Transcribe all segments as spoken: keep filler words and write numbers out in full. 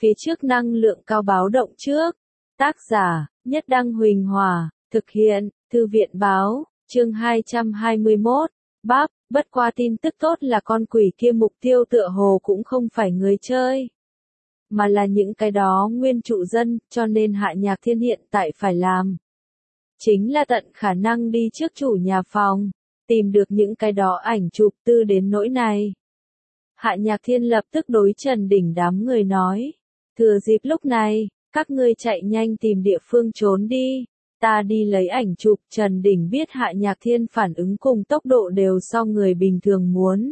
phía trước năng lượng cao báo động trước. Tác giả, Nhất Đăng Huỳnh Hòa, thực hiện, Thư viện Báo, chương hai trăm hai mươi mốt. Bắp, bất qua tin tức tốt là con quỷ kia mục tiêu tựa hồ cũng không phải người chơi, mà là những cái đó nguyên trụ dân, cho nên Hạ Nhạc Thiên hiện tại phải làm chính là tận khả năng đi trước chủ nhà phòng, tìm được những cái đó ảnh chụp. Tư đến nỗi này, Hạ Nhạc Thiên lập tức đối Trần Đình đám người nói, thừa dịp lúc này, các ngươi chạy nhanh tìm địa phương trốn đi, ta đi lấy ảnh chụp. Trần Đình biết Hạ Nhạc Thiên phản ứng cùng tốc độ đều so người bình thường muốn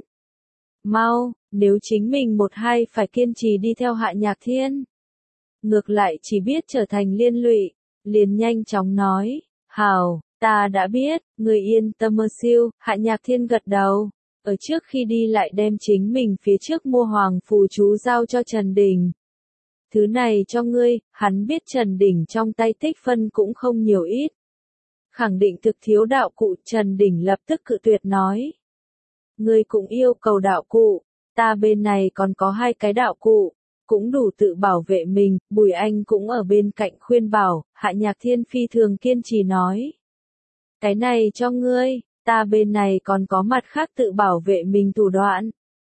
mau, nếu chính mình một hai phải kiên trì đi theo Hạ Nhạc Thiên, ngược lại chỉ biết trở thành liên lụy, liền nhanh chóng nói, hào, ta đã biết, người yên tâm mơ siêu. Hạ Nhạc Thiên gật đầu, ở trước khi đi lại đem chính mình phía trước mua hoàng phù chú giao cho Trần Đình. Thứ này cho ngươi. Hắn biết Trần Đình trong tay tích phân cũng không nhiều ít, khẳng định thực thiếu đạo cụ. Trần Đình lập tức cự tuyệt nói, ngươi cũng yêu cầu đạo cụ, ta bên này còn có hai cái đạo cụ, cũng đủ tự bảo vệ mình. Bùi Anh cũng ở bên cạnh khuyên bảo. Hạ Nhạc Thiên phi thường kiên trì nói, cái này cho ngươi, ta bên này còn có mặt khác tự bảo vệ mình thủ đoạn,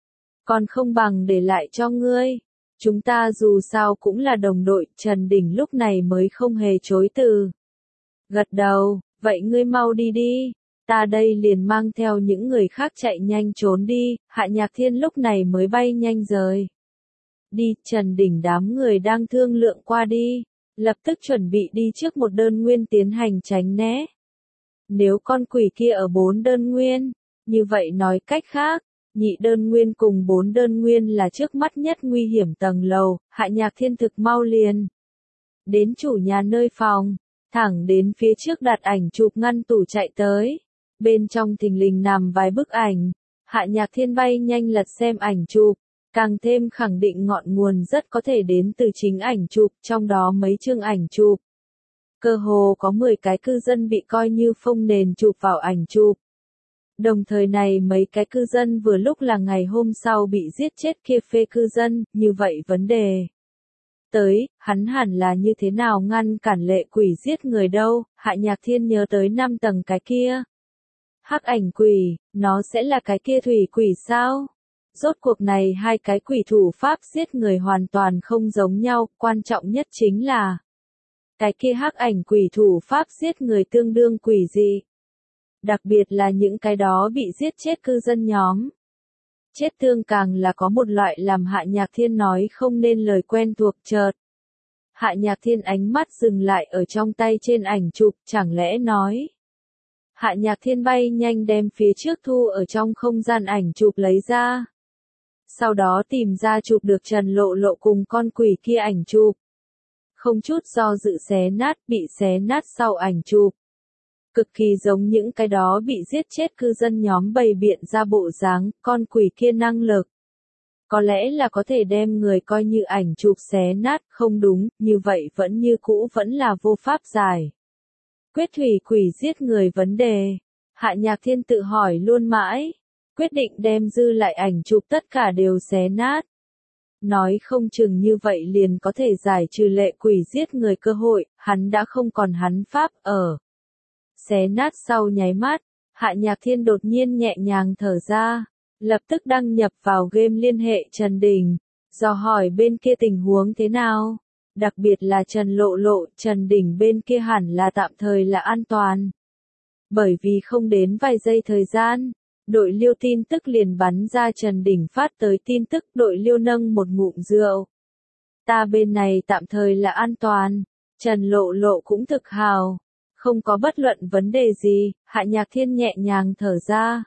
còn không bằng để lại cho ngươi, chúng ta dù sao cũng là đồng đội. Trần Đình lúc này mới không hề chối từ, gật đầu, vậy ngươi mau đi đi, ta đây liền mang theo những người khác chạy nhanh trốn đi. Hạ Nhạc Thiên lúc này mới bay nhanh rời đi. Trần Đình đám người đang thương lượng qua đi, lập tức chuẩn bị đi trước một đơn nguyên tiến hành tránh né. Nếu con quỷ kia ở bốn đơn nguyên, như vậy nói cách khác, nhị đơn nguyên cùng bốn đơn nguyên là trước mắt nhất nguy hiểm tầng lầu. Hạ Nhạc Thiên thực mau liền đến chủ nhà nơi phòng, thẳng đến phía trước đặt ảnh chụp ngăn tủ chạy tới. Bên trong thình lình nằm vài bức ảnh. Hạ Nhạc Thiên bay nhanh lật xem ảnh chụp, càng thêm khẳng định ngọn nguồn rất có thể đến từ chính ảnh chụp. Trong đó mấy chương ảnh chụp, cơ hồ có mười cái cư dân bị coi như phông nền chụp vào ảnh chụp. Đồng thời này mấy cái cư dân vừa lúc là ngày hôm sau bị giết chết kia phê cư dân. Như vậy vấn đề tới, hắn hẳn là như thế nào ngăn cản lệ quỷ giết người đâu. Hạ Nhạc Thiên nhớ tới năm tầng cái kia hắc ảnh quỷ, nó sẽ là cái kia thủy quỷ sao? Rốt cuộc này hai cái quỷ thủ pháp giết người hoàn toàn không giống nhau. Quan trọng nhất chính là cái kia hắc ảnh quỷ thủ pháp giết người tương đương quỷ dị, đặc biệt là những cái đó bị giết chết cư dân nhóm. Chết thương càng là có một loại làm Hạ Nhạc Thiên nói không nên lời quen thuộc. Chợt Hạ Nhạc Thiên ánh mắt dừng lại ở trong tay trên ảnh chụp. Chẳng lẽ nói, Hạ Nhạc Thiên bay nhanh đem phía trước thu ở trong không gian ảnh chụp lấy ra, sau đó tìm ra chụp được Trần Lộ Lộ cùng con quỷ kia ảnh chụp, không chút do dự xé nát. Bị xé nát sau ảnh chụp, cực kỳ giống những cái đó bị giết chết cư dân nhóm bày biện ra bộ dáng. Con quỷ kia năng lực, có lẽ là có thể đem người coi như ảnh chụp xé nát. Không đúng, như vậy vẫn như cũ vẫn là vô pháp giải quyết thủy quỷ giết người vấn đề. Hạ Nhạc Thiên tự hỏi luôn mãi, quyết định đem dư lại ảnh chụp tất cả đều xé nát. Nói không chừng như vậy liền có thể giải trừ lệ quỷ giết người cơ hội. Hắn đã không còn hắn pháp ở. Xé nát sau nháy mắt, Hạ Nhạc Thiên đột nhiên nhẹ nhàng thở ra, lập tức đăng nhập vào game liên hệ Trần Đình, dò hỏi bên kia tình huống thế nào. Đặc biệt là Trần Lộ Lộ. Trần Đình bên kia hẳn là tạm thời là an toàn, bởi vì không đến vài giây thời gian, đội Liêu tin tức liền bắn ra Trần Đình phát tới tin tức. Đội Liêu nâng một ngụm rượu, ta bên này tạm thời là an toàn. Trần Lộ Lộ cũng thực hào, không có bất luận vấn đề gì. Hạ Nhạc Thiên nhẹ nhàng thở ra,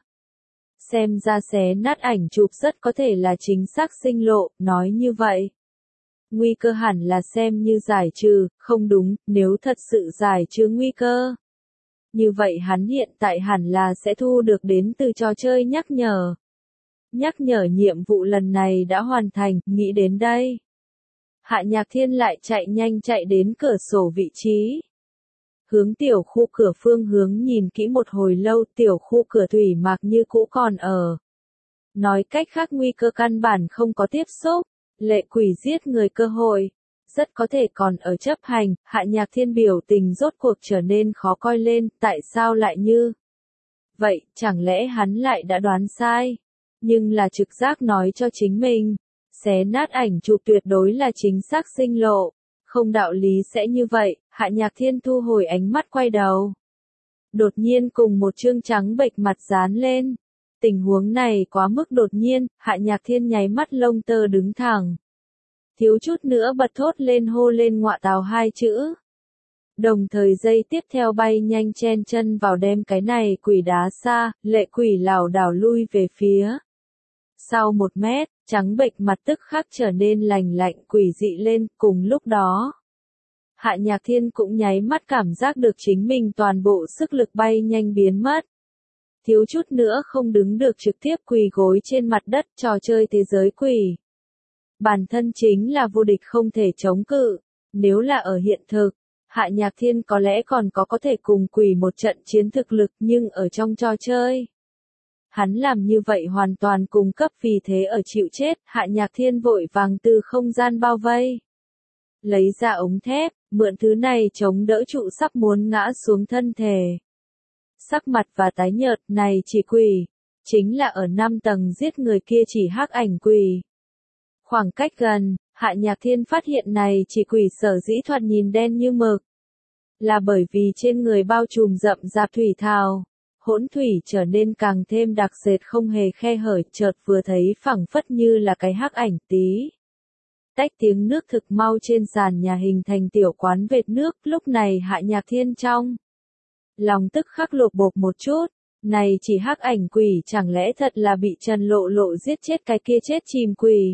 xem ra xé nát ảnh chụp rất có thể là chính xác sinh lộ. Nói như vậy, nguy cơ hẳn là xem như giải trừ. Không đúng, nếu thật sự giải trừ nguy cơ, như vậy hắn hiện tại hẳn là sẽ thu được đến từ trò chơi nhắc nhở. Nhắc nhở nhiệm vụ lần này đã hoàn thành. Nghĩ đến đây, Hạ Nhạc Thiên lại chạy nhanh chạy đến cửa sổ vị trí, hướng tiểu khu cửa phương hướng nhìn kỹ một hồi lâu. Tiểu khu cửa thủy mặc như cũ còn ở, nói cách khác nguy cơ căn bản không có tiếp xúc. lệ quỷ giết người cơ hội, rất có thể còn ở chấp hành, Hạ Nhạc Thiên biểu tình rốt cuộc trở nên khó coi lên, tại sao lại như vậy, chẳng lẽ hắn lại đã đoán sai, nhưng là trực giác nói cho chính mình, xé nát ảnh chụp tuyệt đối là chính xác sinh lộ, không đạo lý sẽ như vậy, Hạ Nhạc Thiên thu hồi ánh mắt quay đầu. Đột nhiên cùng một trương trắng bệch mặt dán lên. Tình huống này quá mức đột nhiên, Hạ Nhạc Thiên nháy mắt lông tơ đứng thẳng. Thiếu chút nữa bật thốt lên hô lên ngọa tào hai chữ. Đồng thời giây tiếp theo bay nhanh chen chân vào đem cái này quỷ đá xa, lệ quỷ lảo đảo lui về phía. Sau một mét, trắng bệch mặt tức khắc trở nên lành lạnh quỷ dị lên, cùng lúc đó. Hạ Nhạc Thiên cũng nháy mắt cảm giác được chính mình toàn bộ sức lực bay nhanh biến mất. Thiếu chút nữa không đứng được trực tiếp quỳ gối trên mặt đất trò chơi thế giới quỷ. Bản thân chính là vô địch không thể chống cự, nếu là ở hiện thực, Hạ Nhạc Thiên có lẽ còn có có thể cùng quỷ một trận chiến thực lực nhưng ở trong trò chơi. Hắn làm như vậy hoàn toàn cung cấp vì thế ở chịu chết, Hạ Nhạc Thiên vội vàng từ không gian bao vây. Lấy ra ống thép, mượn thứ này chống đỡ trụ sắp muốn ngã xuống thân thể. Sắc mặt và tái nhợt này chỉ quỷ, chính là ở năm tầng giết người kia chỉ hắc ảnh quỷ. Khoảng cách gần, Hạ Nhạc Thiên phát hiện này chỉ quỷ sở dĩ thoạt nhìn đen như mực. Là bởi vì trên người bao trùm rậm rạp thủy thào, hỗn thủy trở nên càng thêm đặc sệt không hề khe hở, chợt vừa thấy phẳng phất như là cái hắc ảnh tí. Tách tiếng nước thực mau trên sàn nhà hình thành tiểu quán vệt nước, lúc này Hạ Nhạc Thiên trong lòng tức khắc lột bột một chút, này chỉ hắc ảnh quỷ chẳng lẽ thật là bị Trần Lộ Lộ giết chết cái kia chết chìm quỷ.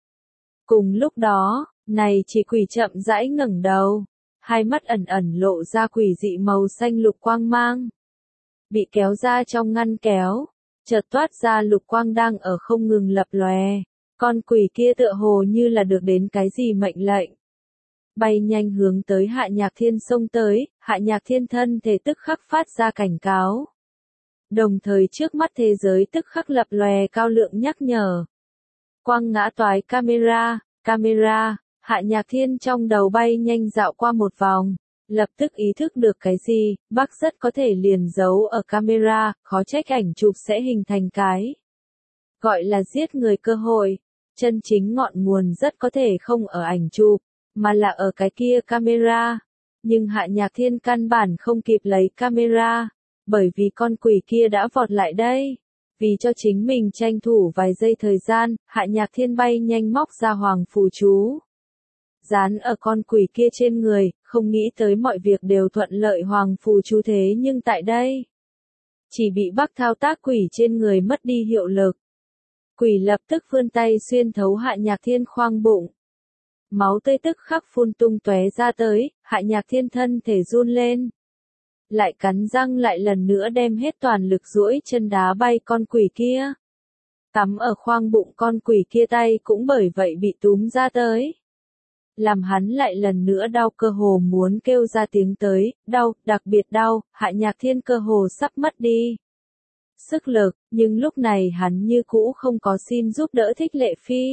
Cùng lúc đó, này chỉ quỷ chậm rãi ngẩng đầu, hai mắt ẩn ẩn lộ ra quỷ dị màu xanh lục quang mang. Bị kéo ra trong ngăn kéo, chợt toát ra lục quang đang ở không ngừng lập lòe, con quỷ kia tựa hồ như là được đến cái gì mệnh lệnh. Bay nhanh hướng tới Hạ Nhạc Thiên xông tới, Hạ Nhạc Thiên thân thể tức khắc phát ra cảnh cáo. Đồng thời trước mắt thế giới tức khắc lập lòe cao lượng nhắc nhở. Quang ngã toái camera, camera, Hạ Nhạc Thiên trong đầu bay nhanh dạo qua một vòng, lập tức ý thức được cái gì, bác rất có thể liền giấu ở camera, khó trách ảnh chụp sẽ hình thành cái. Gọi là giết người cơ hội, chân chính ngọn nguồn rất có thể không ở ảnh chụp, mà là ở cái kia camera. Nhưng Hạ Nhạc Thiên căn bản không kịp lấy camera, bởi vì con quỷ kia đã vọt lại đây. Vì cho chính mình tranh thủ vài giây thời gian, Hạ Nhạc Thiên bay nhanh móc ra hoàng phù chú. Dán ở con quỷ kia trên người, không nghĩ tới mọi việc đều thuận lợi hoàng phù chú thế nhưng tại đây. Chỉ bị Bắc thao tác quỷ trên người mất đi hiệu lực. Quỷ lập tức vươn tay xuyên thấu Hạ Nhạc Thiên khoang bụng. Máu tươi tức khắc phun tung tóe ra tới, Hạ Nhạc Thiên thân thể run lên. Lại cắn răng lại lần nữa đem hết toàn lực duỗi chân đá bay con quỷ kia. Tắm ở khoang bụng con quỷ kia tay cũng bởi vậy bị túm ra tới. Làm hắn lại lần nữa đau cơ hồ muốn kêu ra tiếng tới, đau, đặc biệt đau, Hạ Nhạc Thiên cơ hồ sắp mất đi sức lực, nhưng lúc này hắn như cũ không có xin giúp đỡ Thích Lệ Phi.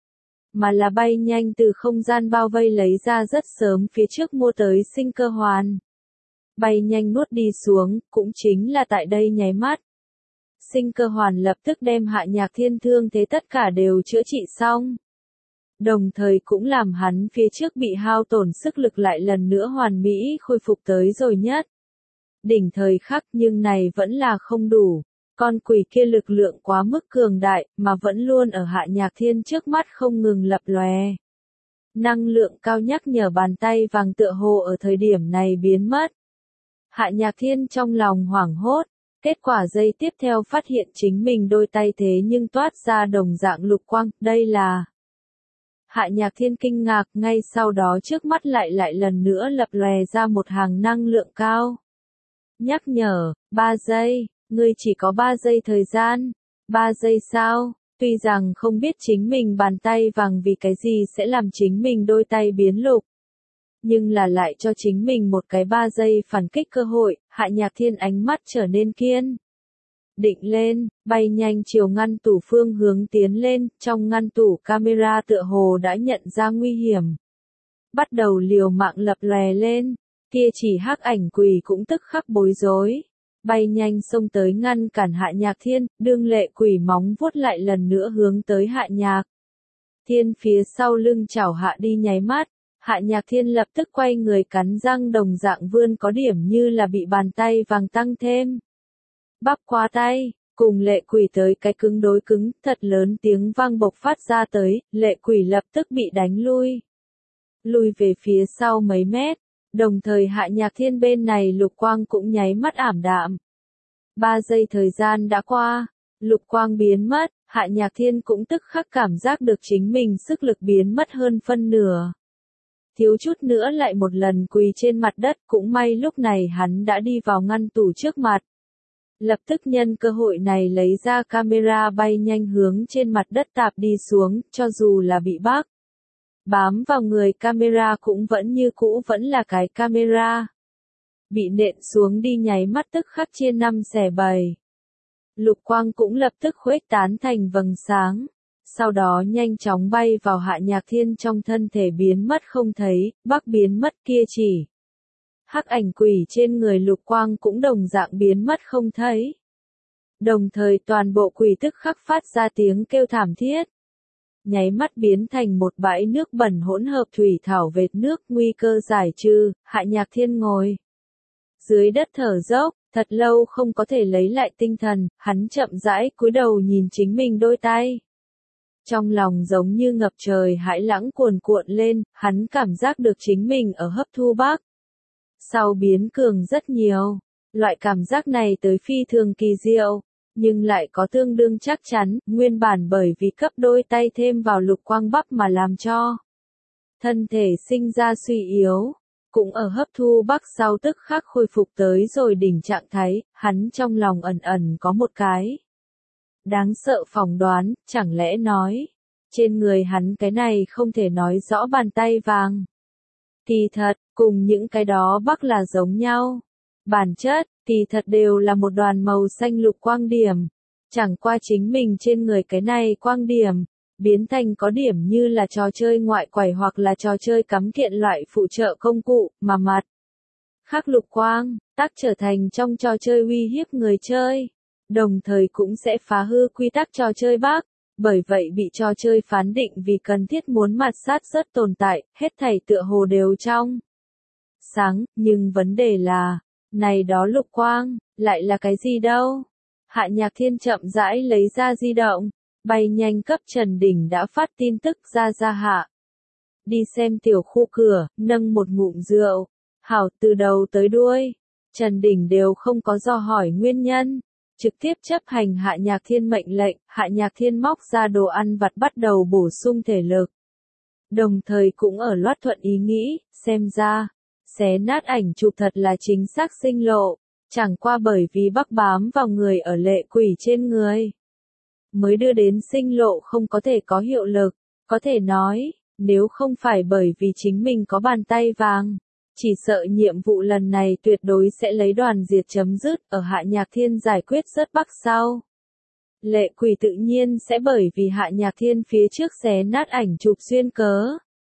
Mà là bay nhanh từ không gian bao vây lấy ra rất sớm phía trước mua tới sinh cơ hoàn. Bay nhanh nuốt đi xuống, cũng chính là tại đây nháy mắt. Sinh cơ hoàn lập tức đem Hạ Nhạc Thiên thương thế tất cả đều chữa trị xong. Đồng thời cũng làm hắn phía trước bị hao tổn sức lực lại lần nữa hoàn mỹ khôi phục tới rồi nhất. Đỉnh thời khắc nhưng này vẫn là không đủ. Con quỷ kia lực lượng quá mức cường đại, mà vẫn luôn ở Hạ Nhạc Thiên trước mắt không ngừng lập lòe. Năng lượng cao nhắc nhở bàn tay vàng tựa hồ ở thời điểm này biến mất. Hạ Nhạc Thiên trong lòng hoảng hốt, kết quả giây tiếp theo phát hiện chính mình đôi tay thế nhưng toát ra đồng dạng lục quang, đây là. Hạ Nhạc Thiên kinh ngạc, ngay sau đó trước mắt lại lại lần nữa lập lòe ra một hàng năng lượng cao. Nhắc nhở, ba giây. Ngươi chỉ có ba giây thời gian. ba giây sao? Tuy rằng không biết chính mình bàn tay vàng vì cái gì sẽ làm chính mình đôi tay biến lục. Nhưng là lại cho chính mình một cái ba giây phản kích cơ hội, Hạ Nhạc Thiên ánh mắt trở nên kiên. định lên, bay nhanh chiều ngăn tủ phương hướng tiến lên, trong ngăn tủ camera tựa hồ đã nhận ra nguy hiểm. Bắt đầu liều mạng lập lòe lên, kia chỉ hắc ảnh quỷ cũng tức khắc bối rối. Bay nhanh xông tới ngăn cản Hạ Nhạc Thiên, đương lệ quỷ móng vuốt lại lần nữa hướng tới Hạ Nhạc Thiên phía sau lưng chảo hạ đi nháy mắt, Hạ Nhạc Thiên lập tức quay người cắn răng đồng dạng vươn có điểm như là bị bàn tay vàng tăng thêm. Bắp qua tay, cùng lệ quỷ tới cái cứng đối cứng, thật lớn tiếng vang bộc phát ra tới, lệ quỷ lập tức bị đánh lui. Lui về phía sau mấy mét, đồng thời Hạ Nhạc Thiên bên này lục quang cũng nháy mắt ảm đạm. Ba giây thời gian đã qua, lục quang biến mất, Hạ Nhạc Thiên cũng tức khắc cảm giác được chính mình sức lực biến mất hơn phân nửa. Thiếu chút nữa lại một lần quỳ trên mặt đất, cũng may lúc này hắn đã đi vào ngăn tủ trước mặt. Lập tức nhân cơ hội này lấy ra camera bay nhanh hướng trên mặt đất tạp đi xuống, cho dù là bị bác bám vào người camera cũng vẫn như cũ vẫn là cái camera. Bị nện xuống đi nháy mắt tức khắc chia năm xẻ bảy. Lục quang cũng lập tức khuếch tán thành vầng sáng. Sau đó nhanh chóng bay vào Hạ Nhạc Thiên trong thân thể biến mất không thấy, bác biến mất kia chỉ. Hắc ảnh quỷ trên người lục quang cũng đồng dạng biến mất không thấy. Đồng thời toàn bộ quỷ tức khắc phát ra tiếng kêu thảm thiết. Nháy mắt biến thành một bãi nước bẩn hỗn hợp thủy thảo vệt nước, nguy cơ giải trừ. Hạ Nhạc Thiên ngồi dưới đất thở dốc, thật lâu không có thể lấy lại tinh thần, hắn chậm rãi cúi đầu nhìn chính mình đôi tay. Trong lòng giống như ngập trời hãi lãng cuồn cuộn lên, hắn cảm giác được chính mình ở hấp thu bác. Sau biến cường rất nhiều, loại cảm giác này tới phi thường kỳ diệu, nhưng lại có tương đương chắc chắn, nguyên bản bởi vì cấp đôi tay thêm vào lục quang bắp mà làm cho thân thể sinh ra suy yếu, cũng ở hấp thu bác sau tức khắc khôi phục tới rồi đỉnh trạng thái, hắn trong lòng ẩn ẩn có một cái đáng sợ phỏng đoán, chẳng lẽ nói, trên người hắn cái này không thể nói rõ bàn tay vàng. Thì thật, cùng những cái đó bắc là giống nhau. Bản chất, thì thật đều là một đoàn màu xanh lục quang điểm. Chẳng qua chính mình trên người cái này quang điểm, biến thành có điểm như là trò chơi ngoại quải hoặc là trò chơi cắm kiện loại phụ trợ công cụ, mà mặt khác lục quang, tác trở thành trong trò chơi uy hiếp người chơi. Đồng thời cũng sẽ phá hư quy tắc trò chơi bác, bởi vậy bị trò chơi phán định vì cần thiết muốn mạt sát rất tồn tại, hết thảy tựa hồ đều trong sáng, nhưng vấn đề là, này đó lục quang, lại là cái gì đâu? Hạ Nhạc Thiên chậm rãi lấy ra di động, bay nhanh cấp Trần Đình đã phát tin tức ra ra hạ. Đi xem tiểu khu cửa, nâng một ngụm rượu, hảo từ đầu tới đuôi, Trần Đình đều không có do hỏi nguyên nhân. Trực tiếp chấp hành Hạ Nhạc Thiên mệnh lệnh, Hạ Nhạc Thiên móc ra đồ ăn vặt bắt đầu bổ sung thể lực. Đồng thời cũng ở loát thuận ý nghĩ, xem ra, xé nát ảnh chụp thật là chính xác sinh lộ, chẳng qua bởi vì bắc bám vào người ở lệ quỷ trên người. Mới đưa đến sinh lộ không có thể có hiệu lực, có thể nói, nếu không phải bởi vì chính mình có bàn tay vàng. Chỉ sợ nhiệm vụ lần này tuyệt đối sẽ lấy đoàn diệt chấm dứt ở Hạ Nhạc Thiên giải quyết rất bắc sau. Lệ quỷ tự nhiên sẽ bởi vì Hạ Nhạc Thiên phía trước xé nát ảnh chụp xuyên cớ.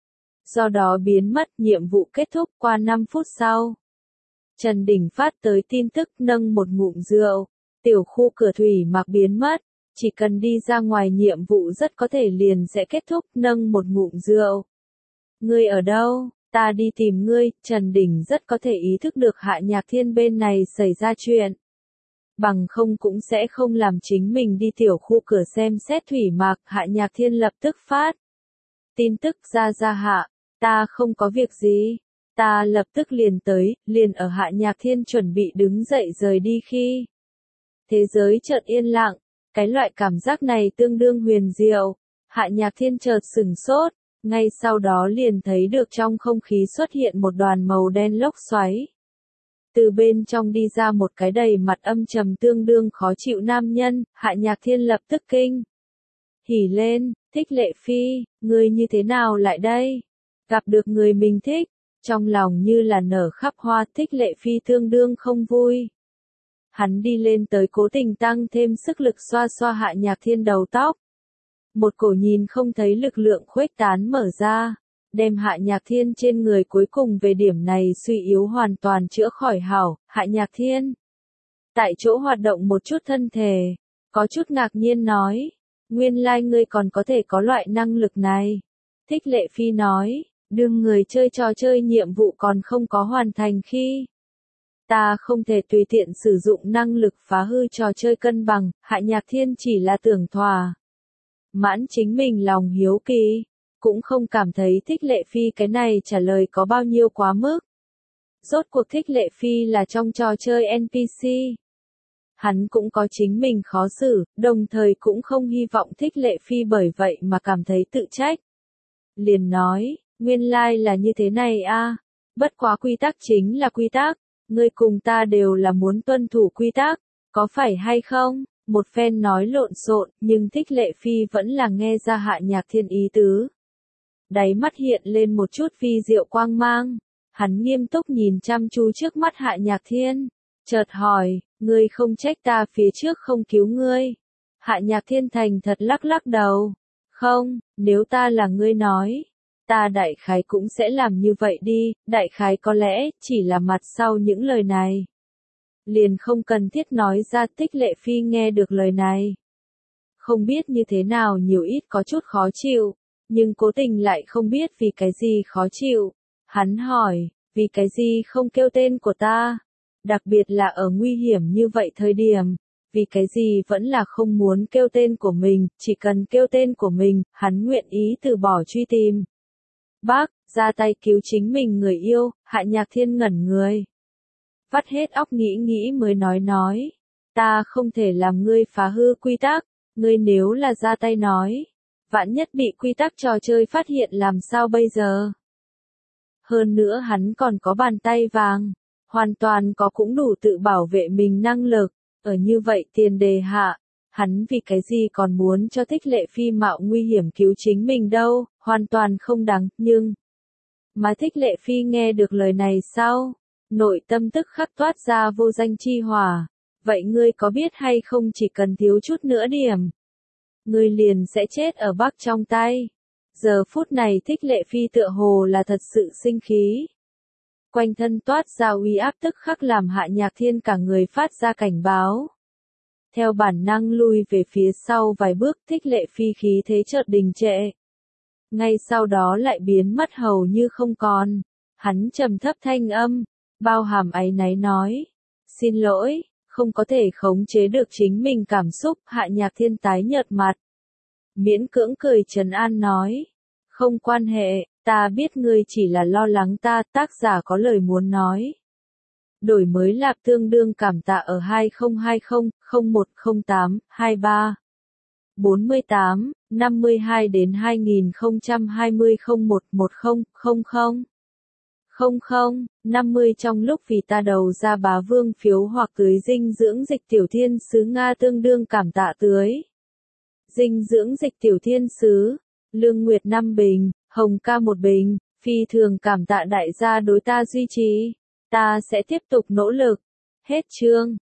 Do đó biến mất, nhiệm vụ kết thúc qua năm phút sau. Trần Đình phát tới tin tức nâng một ngụm rượu, tiểu khu cửa thủy mặc biến mất, chỉ cần đi ra ngoài nhiệm vụ rất có thể liền sẽ kết thúc nâng một ngụm rượu. Ngươi ở đâu? Ta đi tìm ngươi, Trần Đình rất có thể ý thức được Hạ Nhạc Thiên bên này xảy ra chuyện. Bằng không cũng sẽ không làm chính mình đi tiểu khu cửa xem xét thủy mạc, Hạ Nhạc Thiên lập tức phát. Tin tức ra ra hạ, ta không có việc gì, ta lập tức liền tới, liền ở Hạ Nhạc Thiên chuẩn bị đứng dậy rời đi khi. Thế giới chợt yên lặng, cái loại cảm giác này tương đương huyền diệu, Hạ Nhạc Thiên chợt sửng sốt. Ngay sau đó liền thấy được trong không khí xuất hiện một đoàn màu đen lốc xoáy. Từ bên trong đi ra một cái đầy mặt âm trầm tương đương khó chịu nam nhân, Hạ Nhạc Thiên lập tức kinh. Hỉ lên, Thích Lệ Phi, ngươi như thế nào lại đây? Gặp được người mình thích, trong lòng như là nở khắp hoa, Thích Lệ Phi tương đương không vui. Hắn đi lên tới cố tình tăng thêm sức lực xoa xoa Hạ Nhạc Thiên đầu tóc. Một cổ nhìn không thấy lực lượng khuếch tán mở ra, đem Hạ Nhạc Thiên trên người cuối cùng về điểm này suy yếu hoàn toàn chữa khỏi hảo. Hạ Nhạc Thiên tại chỗ hoạt động một chút thân thể, có chút ngạc nhiên nói, nguyên lai ngươi còn có thể có loại năng lực này. Thích Lệ Phi nói, đương người chơi trò chơi nhiệm vụ còn không có hoàn thành khi, ta không thể tùy tiện sử dụng năng lực phá hư trò chơi cân bằng. Hạ Nhạc Thiên chỉ là tưởng thỏa mãn chính mình lòng hiếu kỳ, cũng không cảm thấy Thích Lệ Phi cái này trả lời có bao nhiêu quá mức. Rốt cuộc Thích Lệ Phi là trong trò chơi en pê xê. Hắn cũng có chính mình khó xử, đồng thời cũng không hy vọng Thích Lệ Phi bởi vậy mà cảm thấy tự trách. Liền nói, nguyên lai like là như thế này a, bất quá quy tắc chính là quy tắc, ngươi cùng ta đều là muốn tuân thủ quy tắc, có phải hay không? Một phen nói lộn xộn, nhưng Thích Lệ Phi vẫn là nghe ra Hạ Nhạc Thiên ý tứ. Đáy mắt hiện lên một chút vi diệu quang mang, hắn nghiêm túc nhìn chăm chú trước mắt Hạ Nhạc Thiên, chợt hỏi, ngươi không trách ta phía trước không cứu ngươi? Hạ Nhạc Thiên thành thật lắc lắc đầu, không, nếu ta là ngươi nói, ta đại khái cũng sẽ làm như vậy đi. Đại khái có lẽ chỉ là mặt sau những lời này liền không cần thiết nói ra. Thích Lệ Phi nghe được lời này, không biết như thế nào nhiều ít có chút khó chịu, nhưng cố tình lại không biết vì cái gì khó chịu. Hắn hỏi, vì cái gì không kêu tên của ta? Đặc biệt là ở nguy hiểm như vậy thời điểm, vì cái gì vẫn là không muốn kêu tên của mình, chỉ cần kêu tên của mình, hắn nguyện ý từ bỏ truy tìm. Bác, ra tay cứu chính mình người yêu. Hạ Nhạc Thiên ngẩn người, vắt hết óc nghĩ nghĩ mới nói nói, ta không thể làm ngươi phá hư quy tắc, ngươi nếu là ra tay nói, vạn nhất bị quy tắc trò chơi phát hiện làm sao bây giờ? Hơn nữa hắn còn có bàn tay vàng, hoàn toàn có cũng đủ tự bảo vệ mình năng lực, ở như vậy tiền đề hạ, hắn vì cái gì còn muốn cho Thích Lệ Phi mạo nguy hiểm cứu chính mình đâu, hoàn toàn không đáng. Nhưng mà Thích Lệ Phi nghe được lời này sau, nội tâm tức khắc toát ra vô danh chi hỏa. Vậy ngươi có biết hay không, chỉ cần thiếu chút nữa điểm, ngươi liền sẽ chết ở Bắc trong tay. Giờ phút này Thích Lệ Phi tựa hồ là thật sự sinh khí. Quanh thân toát ra uy áp tức khắc làm Hạ Nhạc Thiên cả người phát ra cảnh báo. Theo bản năng lui về phía sau vài bước. Thích Lệ Phi khí thế chợt đình trệ, ngay sau đó lại biến mất hầu như không còn. Hắn trầm thấp thanh âm, bao hàm áy náy nói, xin lỗi, không có thể khống chế được chính mình cảm xúc. Hạ Nhạc Thiên tái nhợt mặt, miễn cưỡng cười trấn an nói, không quan hệ, ta biết ngươi chỉ là lo lắng ta. Tác giả có lời muốn nói. Đổi mới lạc tương đương cảm tạ ở hai không hai không, không một không tám, hai ba, bốn tám, năm hai đến hai không hai không, không một một không, không không, không không, năm mươi trong lúc vì ta đầu ra bá vương phiếu hoặc tưới dinh dưỡng dịch tiểu thiên sứ Nga tương đương cảm tạ tưới dinh dưỡng dịch tiểu thiên sứ, Lương Nguyệt năm bình, Hồng ca một bình, phi thường cảm tạ đại gia đối ta duy trì, ta sẽ tiếp tục nỗ lực. Hết chương.